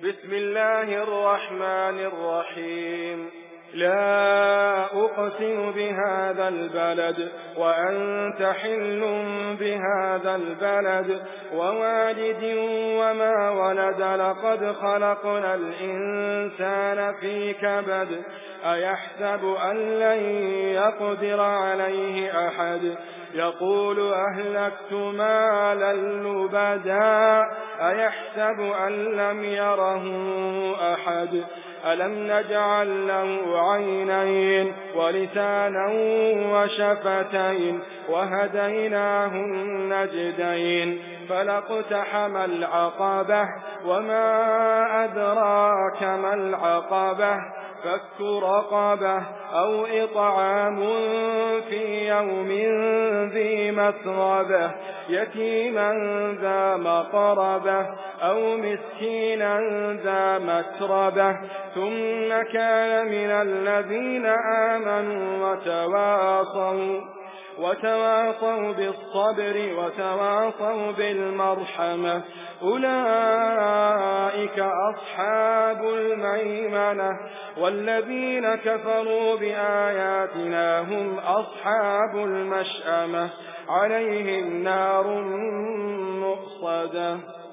بسم الله الرحمن الرحيم. لا أقسم بهذا البلد وأنت حل بهذا البلد ووالد وما ولد. لقد خلقنا الإنسان في كبد. أيحسب أن لن يقدر عليه أحد. يقول أهلكت مالا لبدا. أيحسب أن لم يره أحد. ألم نجعل له عينين ولسانا وشفتين وهديناه النجدين. فلاقتحم العقبة وما أدراك ما العقبة. فك رقبة أو إطعام في يوم ذي مسغبة يتيما ذا مقربة أو مسكينا ذا متربة. ثم كان من الذين آمنوا وتواصوا بالصبر وتواصوا بالمرحمة. أولئك أصحاب الميمنة. والذين كفروا بآياتنا هم أصحاب المشأمة. عليهم نار مؤصدة.